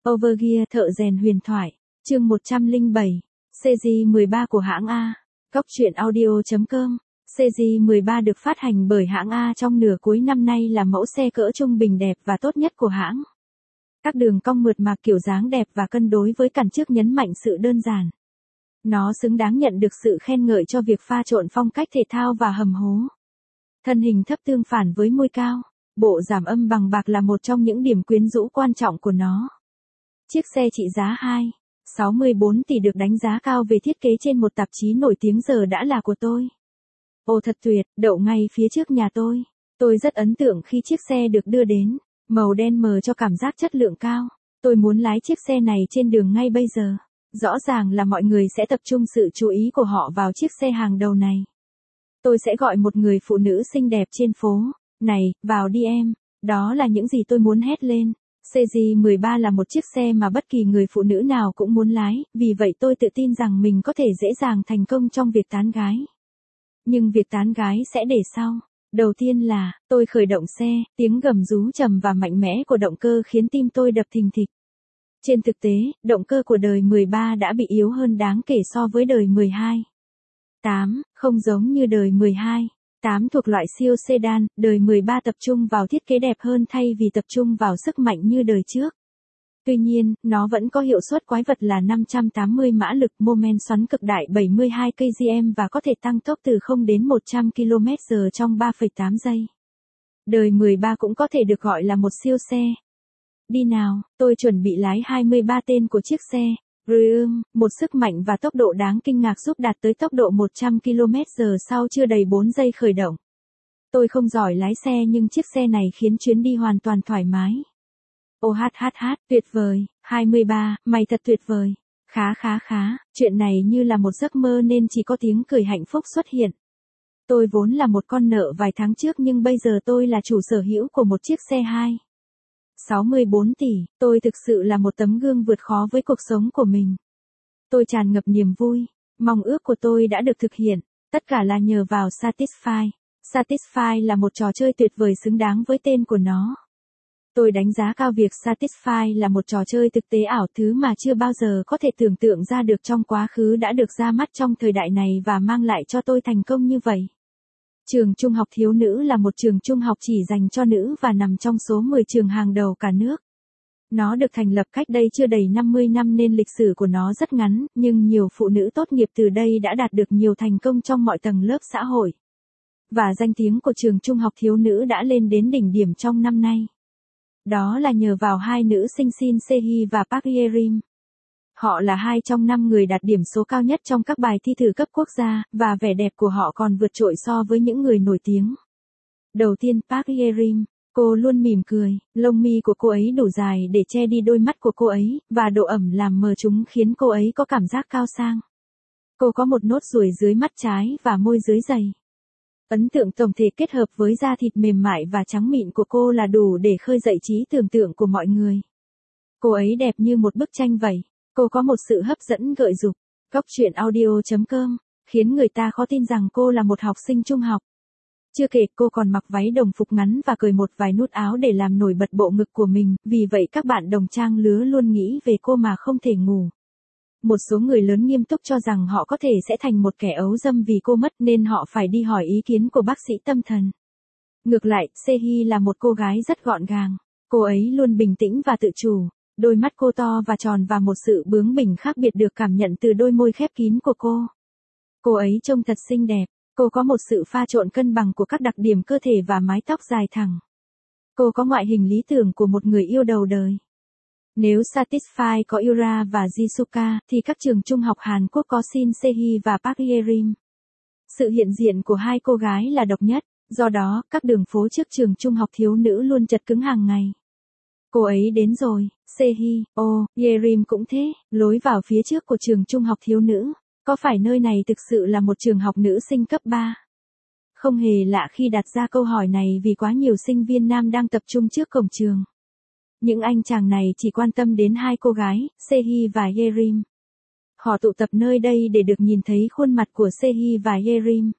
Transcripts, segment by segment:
Overgear thợ rèn huyền thoại, chương 107, CJ13 của hãng A. Góc truyện audio.com. CJ13 được phát hành bởi hãng A trong nửa cuối năm nay là mẫu xe cỡ trung bình đẹp và tốt nhất của hãng. Các đường cong mượt mà, kiểu dáng đẹp và cân đối với cản trước nhấn mạnh sự đơn giản. Nó xứng đáng nhận được sự khen ngợi cho việc pha trộn phong cách thể thao và hầm hố. Thân hình thấp tương phản với môi cao, bộ giảm âm bằng bạc là một trong những điểm quyến rũ quan trọng của nó. Chiếc xe trị giá 2,64 tỷ được đánh giá cao về thiết kế trên một tạp chí nổi tiếng giờ đã là của tôi. Ồ thật tuyệt, đậu ngay phía trước nhà tôi. Tôi rất ấn tượng khi chiếc xe được đưa đến, màu đen mờ cho cảm giác chất lượng cao. Tôi muốn lái chiếc xe này trên đường ngay bây giờ. Rõ ràng là mọi người sẽ tập trung sự chú ý của họ vào chiếc xe hàng đầu này. Tôi sẽ gọi một người phụ nữ xinh đẹp trên phố. Này, vào đi em. Đó là những gì tôi muốn hét lên. CJ13 là một chiếc xe mà bất kỳ người phụ nữ nào cũng muốn lái, vì vậy tôi tự tin rằng mình có thể dễ dàng thành công trong việc tán gái. Nhưng việc tán gái sẽ để sau. Đầu tiên là, tôi khởi động xe, tiếng gầm rú trầm và mạnh mẽ của động cơ khiến tim tôi đập thình thịch. Trên thực tế, động cơ của đời 13 đã bị yếu hơn đáng kể so với đời 12. 8, không giống như đời 12. 8 thuộc loại siêu sedan, đời 13 tập trung vào thiết kế đẹp hơn thay vì tập trung vào sức mạnh như đời trước. Tuy nhiên, nó vẫn có hiệu suất quái vật là 580 mã lực, mô men xoắn cực đại 72 kgm và có thể tăng tốc từ 0 đến 100 km/h trong 3,8 giây. Đời 13 cũng có thể được gọi là một siêu xe. Đi nào, tôi chuẩn bị lái 23 tên của chiếc xe. Một sức mạnh và tốc độ đáng kinh ngạc giúp đạt tới tốc độ 100 km/h sau chưa đầy 4 giây khởi động. Tôi không giỏi lái xe nhưng chiếc xe này khiến chuyến đi hoàn toàn thoải mái. Tuyệt vời, 23, mày thật tuyệt vời. Khá, chuyện này như là một giấc mơ nên chỉ có tiếng cười hạnh phúc xuất hiện. Tôi vốn là một con nợ vài tháng trước nhưng bây giờ tôi là chủ sở hữu của một chiếc xe 64 tỷ, tôi thực sự là một tấm gương vượt khó với cuộc sống của mình. Tôi tràn ngập niềm vui, mong ước của tôi đã được thực hiện, tất cả là nhờ vào Satisfy. Satisfy là một trò chơi tuyệt vời xứng đáng với tên của nó. Tôi đánh giá cao việc Satisfy là một trò chơi thực tế ảo, thứ mà chưa bao giờ có thể tưởng tượng ra được trong quá khứ đã được ra mắt trong thời đại này và mang lại cho tôi thành công như vậy. Trường trung học thiếu nữ là một trường trung học chỉ dành cho nữ và nằm trong số 10 trường hàng đầu cả nước. Nó được thành lập cách đây chưa đầy 50 năm nên lịch sử của nó rất ngắn, nhưng nhiều phụ nữ tốt nghiệp từ đây đã đạt được nhiều thành công trong mọi tầng lớp xã hội. Và danh tiếng của trường trung học thiếu nữ đã lên đến đỉnh điểm trong năm nay. Đó là nhờ vào hai nữ sinh Shin Se-hee và Park Ye-rim. Họ là hai trong 5 người đạt điểm số cao nhất trong các bài thi thử cấp quốc gia, và vẻ đẹp của họ còn vượt trội so với những người nổi tiếng. Đầu tiên Park Ye-rim, cô luôn mỉm cười, lông mi của cô ấy đủ dài để che đi đôi mắt của cô ấy, và độ ẩm làm mờ chúng khiến cô ấy có cảm giác cao sang. Cô có một nốt ruồi dưới mắt trái và môi dưới dày. Ấn tượng tổng thể kết hợp với da thịt mềm mại và trắng mịn của cô là đủ để khơi dậy trí tưởng tượng của mọi người. Cô ấy đẹp như một bức tranh vậy. Cô có một sự hấp dẫn gợi dục. Góc truyện audio.com, khiến người ta khó tin rằng cô là một học sinh trung học. Chưa kể cô còn mặc váy đồng phục ngắn và cởi một vài nút áo để làm nổi bật bộ ngực của mình, vì vậy các bạn đồng trang lứa luôn nghĩ về cô mà không thể ngủ. Một số người lớn nghiêm túc cho rằng họ có thể sẽ thành một kẻ ấu dâm vì cô mất nên họ phải đi hỏi ý kiến của bác sĩ tâm thần. Ngược lại, Se-hee là một cô gái rất gọn gàng. Cô ấy luôn bình tĩnh và tự chủ. Đôi mắt cô to và tròn và một sự bướng bỉnh khác biệt được cảm nhận từ đôi môi khép kín của cô. Cô ấy trông thật xinh đẹp. Cô có một sự pha trộn cân bằng của các đặc điểm cơ thể và mái tóc dài thẳng. Cô có ngoại hình lý tưởng của một người yêu đầu đời. Nếu Satisfy có Yura và Jisuka, thì các trường trung học Hàn Quốc có Shin Se-hee và Park Ye-rim. Sự hiện diện của hai cô gái là độc nhất, do đó, các đường phố trước trường trung học thiếu nữ luôn chật cứng hàng ngày. Cô ấy đến rồi, Se-hee, Ye-rim cũng thế, lối vào phía trước của trường trung học thiếu nữ. Có phải nơi này thực sự là một trường học nữ sinh cấp 3? Không hề lạ khi đặt ra câu hỏi này vì quá nhiều sinh viên nam đang tập trung trước cổng trường. Những anh chàng này chỉ quan tâm đến hai cô gái, Se-hee và Ye-rim. Họ tụ tập nơi đây để được nhìn thấy khuôn mặt của Se-hee và Ye-rim.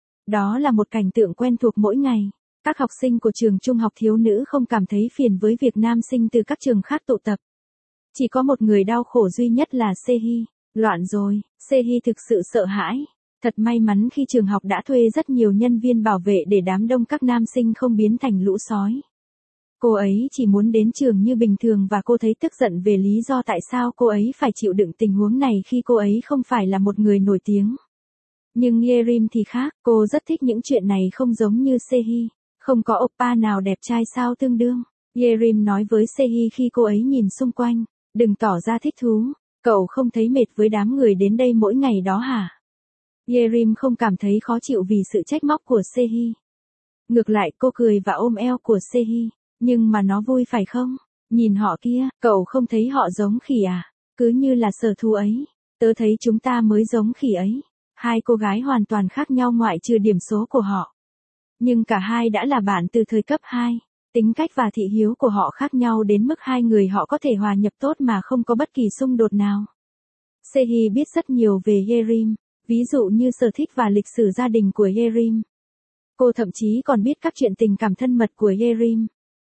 Đó là một cảnh tượng quen thuộc mỗi ngày. Các học sinh của trường trung học thiếu nữ không cảm thấy phiền với việc nam sinh từ các trường khác tụ tập. Chỉ có một người đau khổ duy nhất là Sehi. Loạn rồi, Sehi thực sự sợ hãi. Thật may mắn khi trường học đã thuê rất nhiều nhân viên bảo vệ để đám đông các nam sinh không biến thành lũ sói. Cô ấy chỉ muốn đến trường như bình thường và cô thấy tức giận về lý do tại sao cô ấy phải chịu đựng tình huống này khi cô ấy không phải là một người nổi tiếng. Nhưng Yerim thì khác, cô rất thích những chuyện này không giống như Sehi. Không có oppa nào đẹp trai sao tương đương. Yerim nói với Sehi khi cô ấy nhìn xung quanh, đừng tỏ ra thích thú, cậu không thấy mệt với đám người đến đây mỗi ngày đó hả? Yerim không cảm thấy khó chịu vì sự trách móc của Sehi. Ngược lại cô cười và ôm eo của Sehi, nhưng mà nó vui phải không? Nhìn họ kia, cậu không thấy họ giống khỉ à? Cứ như là sở thú ấy, tớ thấy chúng ta mới giống khỉ ấy. Hai cô gái hoàn toàn khác nhau ngoại trừ điểm số của họ. Nhưng cả hai đã là bạn từ thời cấp 2. Tính cách và thị hiếu của họ khác nhau đến mức hai người họ có thể hòa nhập tốt mà không có bất kỳ xung đột nào. Sehi biết rất nhiều về Yerim, ví dụ như sở thích và lịch sử gia đình của Yerim. Cô thậm chí còn biết các chuyện tình cảm thân mật của Yerim.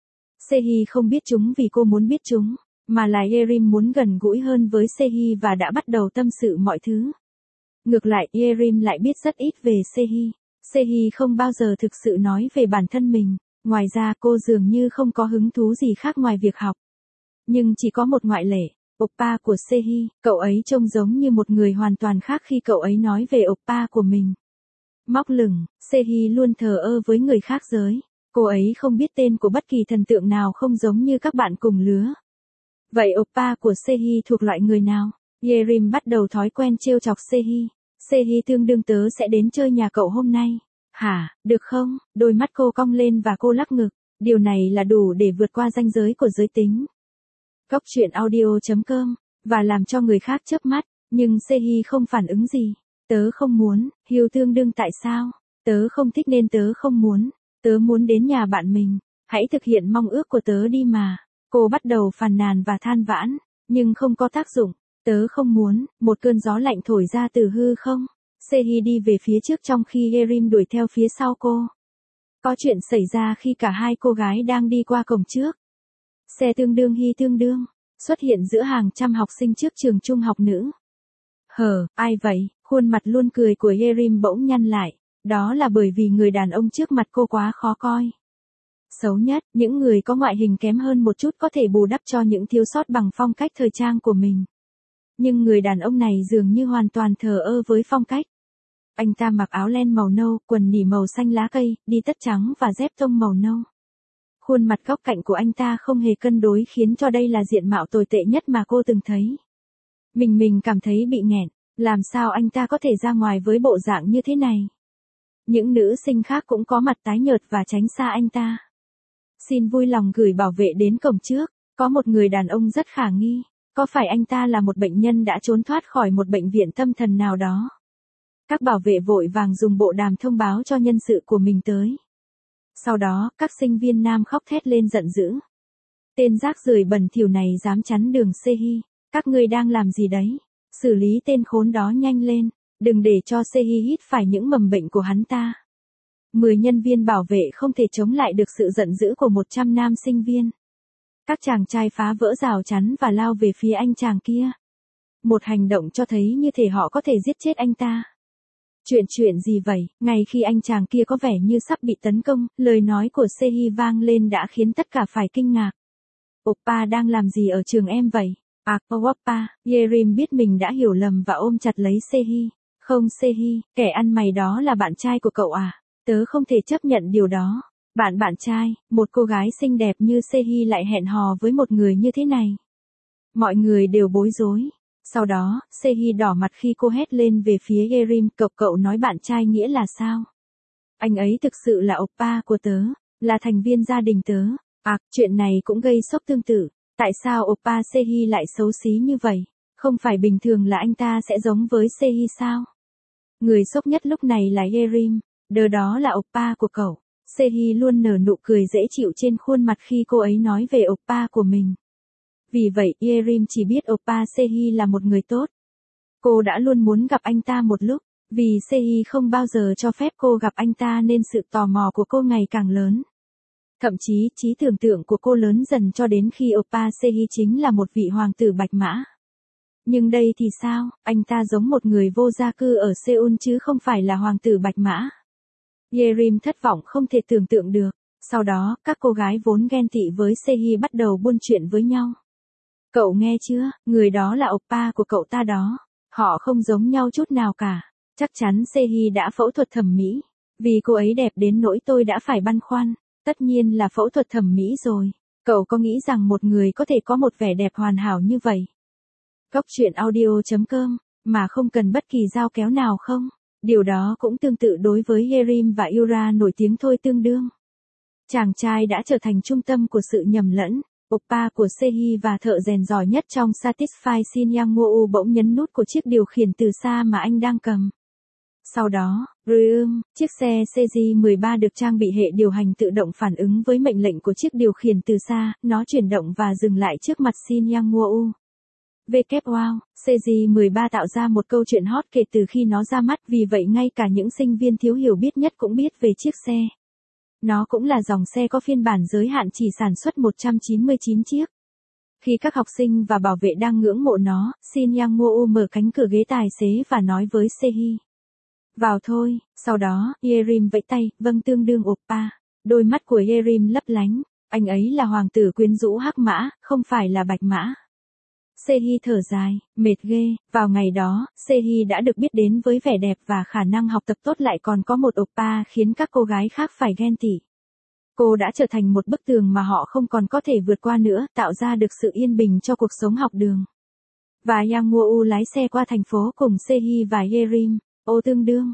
Sehi không biết chúng vì cô muốn biết chúng, mà là Yerim muốn gần gũi hơn với Sehi và đã bắt đầu tâm sự mọi thứ. Ngược lại Yerim lại biết rất ít về Sehi. Sehi không bao giờ thực sự nói về bản thân mình, ngoài ra cô dường như không có hứng thú gì khác ngoài việc học. Nhưng chỉ có một ngoại lệ, oppa của Sehi, cậu ấy trông giống như một người hoàn toàn khác khi cậu ấy nói về oppa của mình. Móc lửng, Sehi luôn thờ ơ với người khác giới. Cô ấy không biết tên của bất kỳ thần tượng nào không giống như các bạn cùng lứa. Vậy oppa của Sehi thuộc loại người nào? Yerim bắt đầu thói quen trêu chọc Sehi. Sehi tương đương tớ sẽ đến chơi nhà cậu hôm nay. Hả, được không? Đôi mắt cô cong lên và cô lắc ngực. Điều này là đủ để vượt qua ranh giới của giới tính. Góc truyện audio.com. Và làm cho người khác chớp mắt. Nhưng Sehi không phản ứng gì. Tớ không muốn, Hiếu tương đương tại sao? Tớ không thích nên tớ không muốn. Tớ muốn đến nhà bạn mình. Hãy thực hiện mong ước của tớ đi mà. Cô bắt đầu phàn nàn và than vãn. Nhưng không có tác dụng. Tớ không muốn, một cơn gió lạnh thổi ra từ hư không. Sehi đi về phía trước trong khi Yerim đuổi theo phía sau cô. Có chuyện xảy ra khi cả hai cô gái đang đi qua cổng trước. Xe tương đương hy tương đương, xuất hiện giữa hàng trăm học sinh trước trường trung học nữ. Ai vậy? Khuôn mặt luôn cười của Yerim bỗng nhăn lại. Đó là bởi vì người đàn ông trước mặt cô quá khó coi. Xấu nhất, những người có ngoại hình kém hơn một chút có thể bù đắp cho những thiếu sót bằng phong cách thời trang của mình. Nhưng người đàn ông này dường như hoàn toàn thờ ơ với phong cách. Anh ta mặc áo len màu nâu, quần nỉ màu xanh lá cây, đi tất trắng và dép tông màu nâu. Khuôn mặt góc cạnh của anh ta không hề cân đối khiến cho đây là diện mạo tồi tệ nhất mà cô từng thấy. Mình cảm thấy bị nghẹn, làm sao anh ta có thể ra ngoài với bộ dạng như thế này. Những nữ sinh khác cũng có mặt tái nhợt và tránh xa anh ta. Xin vui lòng gửi bảo vệ đến cổng trước, có một người đàn ông rất khả nghi. Có phải anh ta là một bệnh nhân đã trốn thoát khỏi một bệnh viện tâm thần nào đó? Các bảo vệ vội vàng dùng bộ đàm thông báo cho nhân sự của mình tới. Sau đó, các sinh viên nam khóc thét lên giận dữ. Tên rác rưởi bẩn thỉu này dám chắn đường Sehi. Các ngươi đang làm gì đấy? Xử lý tên khốn đó nhanh lên. Đừng để cho Sehi hít phải những mầm bệnh của hắn ta. 10 nhân viên bảo vệ không thể chống lại được sự giận dữ của 100 nam sinh viên. Các chàng trai phá vỡ rào chắn và lao về phía anh chàng kia. Một hành động cho thấy như thể họ có thể giết chết anh ta. Chuyện gì vậy? Ngay khi anh chàng kia có vẻ như sắp bị tấn công, lời nói của Sehi vang lên đã khiến tất cả phải kinh ngạc. Oppa đang làm gì ở trường em vậy? Oppa, Yerim biết mình đã hiểu lầm và ôm chặt lấy Sehi. Không Sehi, kẻ ăn mày đó là bạn trai của cậu à? Tớ không thể chấp nhận điều đó. Bạn trai, một cô gái xinh đẹp như Sehi lại hẹn hò với một người như thế này. Mọi người đều bối rối. Sau đó, Sehi đỏ mặt khi cô hét lên về phía Yerim, cậu nói bạn trai nghĩa là sao? Anh ấy thực sự là oppa của tớ, là thành viên gia đình tớ. Chuyện này cũng gây sốc tương tự. Tại sao oppa Sehi lại xấu xí như vậy? Không phải bình thường là anh ta sẽ giống với Sehi sao? Người sốc nhất lúc này là Yerim, đó là oppa của cậu. Sehi luôn nở nụ cười dễ chịu trên khuôn mặt khi cô ấy nói về oppa của mình. Vì vậy Yerim chỉ biết oppa Sehi là một người tốt. Cô đã luôn muốn gặp anh ta một lúc, vì Sehi không bao giờ cho phép cô gặp anh ta nên sự tò mò của cô ngày càng lớn. Thậm chí, trí tưởng tượng của cô lớn dần cho đến khi oppa Sehi chính là một vị hoàng tử bạch mã. Nhưng đây thì sao, anh ta giống một người vô gia cư ở Seoul chứ không phải là hoàng tử bạch mã. Yerim thất vọng không thể tưởng tượng được. Sau đó, các cô gái vốn ghen tị với Sehi bắt đầu buôn chuyện với nhau. Cậu nghe chưa, người đó là oppa của cậu ta đó. Họ không giống nhau chút nào cả. Chắc chắn Sehi đã phẫu thuật thẩm mỹ. Vì cô ấy đẹp đến nỗi tôi đã phải băn khoăn. Tất nhiên là phẫu thuật thẩm mỹ rồi. Cậu có nghĩ rằng một người có thể có một vẻ đẹp hoàn hảo như vậy? Cóc truyện audio.com, mà không cần bất kỳ dao kéo nào không? Điều đó cũng tương tự đối với Yerim và Yura nổi tiếng thôi tương đương. Chàng trai đã trở thành trung tâm của sự nhầm lẫn. Oppa của Sehi và thợ rèn giỏi nhất trong Satisfy Shin Yang-woo bỗng nhấn nút của chiếc điều khiển từ xa mà anh đang cầm. Sau đó, chiếc xe CJ13 được trang bị hệ điều hành tự động phản ứng với mệnh lệnh của chiếc điều khiển từ xa, nó chuyển động và dừng lại trước mặt Shin Yang-woo. Wow, CJ13 tạo ra một câu chuyện hot kể từ khi nó ra mắt, vì vậy ngay cả những sinh viên thiếu hiểu biết nhất cũng biết về chiếc xe. Nó cũng là dòng xe có phiên bản giới hạn chỉ sản xuất 199 chiếc. Khi các học sinh và bảo vệ đang ngưỡng mộ nó, Shin Yang-woo mở cánh cửa ghế tài xế và nói với Sehi. Vào thôi, sau đó, Yerim vẫy tay, vâng tương đương oppa. Đôi mắt của Yerim lấp lánh, anh ấy là hoàng tử quyến rũ hắc mã, không phải là bạch mã. Sehi thở dài, mệt ghê, vào ngày đó, Sehi đã được biết đến với vẻ đẹp và khả năng học tập tốt, lại còn có một oppa khiến các cô gái khác phải ghen tị. Cô đã trở thành một bức tường mà họ không còn có thể vượt qua nữa, tạo ra được sự yên bình cho cuộc sống học đường. Và Yang-woo lái xe qua thành phố cùng Sehi và Yerim. Tương đương,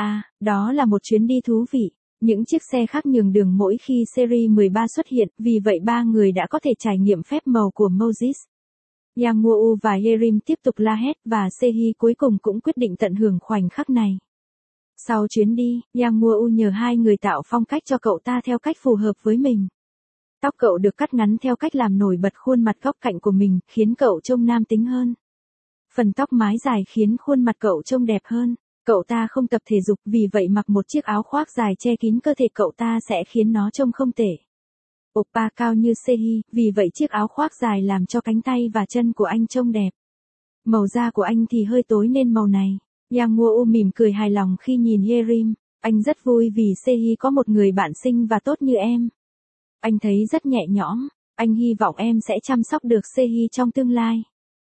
đó là một chuyến đi thú vị. Những chiếc xe khác nhường đường mỗi khi series 13 xuất hiện, vì vậy ba người đã có thể trải nghiệm phép màu của Moses. Yang-woo và Yerim tiếp tục la hét và Sehi cuối cùng cũng quyết định tận hưởng khoảnh khắc này. Sau chuyến đi, Yang-woo nhờ hai người tạo phong cách cho cậu ta theo cách phù hợp với mình. Tóc cậu được cắt ngắn theo cách làm nổi bật khuôn mặt góc cạnh của mình, khiến cậu trông nam tính hơn. Phần tóc mái dài khiến khuôn mặt cậu trông đẹp hơn. Cậu ta không tập thể dục, vì vậy mặc một chiếc áo khoác dài che kín cơ thể cậu ta sẽ khiến nó trông không tệ. Oppa cao như Sehi, vì vậy chiếc áo khoác dài làm cho cánh tay và chân của anh trông đẹp. Màu da của anh thì hơi tối nên màu này. Yang-woo mỉm cười hài lòng khi nhìn Yerim. Anh rất vui vì Sehi có một người bạn xinh và tốt như em. Anh thấy rất nhẹ nhõm. Anh hy vọng em sẽ chăm sóc được Sehi trong tương lai.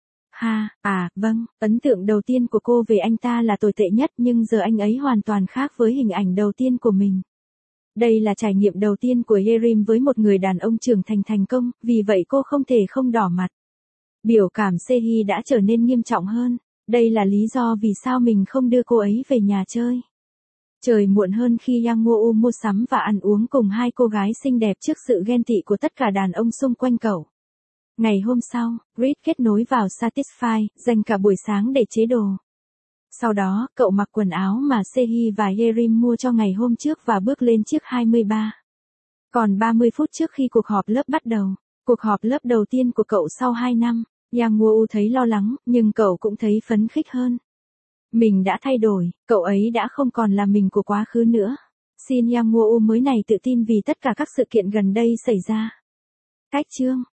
Vâng, ấn tượng đầu tiên của cô về anh ta là tồi tệ nhất, nhưng giờ anh ấy hoàn toàn khác với hình ảnh đầu tiên của mình. Đây là trải nghiệm đầu tiên của Yerim với một người đàn ông trưởng thành thành công, vì vậy cô không thể không đỏ mặt. Biểu cảm Sehi đã trở nên nghiêm trọng hơn. Đây là lý do vì sao mình không đưa cô ấy về nhà chơi. Trời muộn hơn khi Yang-woo mua sắm và ăn uống cùng hai cô gái xinh đẹp trước sự ghen tị của tất cả đàn ông xung quanh cậu. Ngày hôm sau, Reed kết nối vào Satisfy, dành cả buổi sáng để chế đồ. Sau đó, cậu mặc quần áo mà Sehi và Yerim mua cho ngày hôm trước và bước lên chiếc 23. Còn 30 phút trước khi cuộc họp lớp bắt đầu, cuộc họp lớp đầu tiên của cậu sau 2 năm, Yang-woo thấy lo lắng, nhưng cậu cũng thấy phấn khích hơn. Mình đã thay đổi, cậu ấy đã không còn là mình của quá khứ nữa. Shin Yang-woo mới này tự tin vì tất cả các sự kiện gần đây xảy ra. Cách chương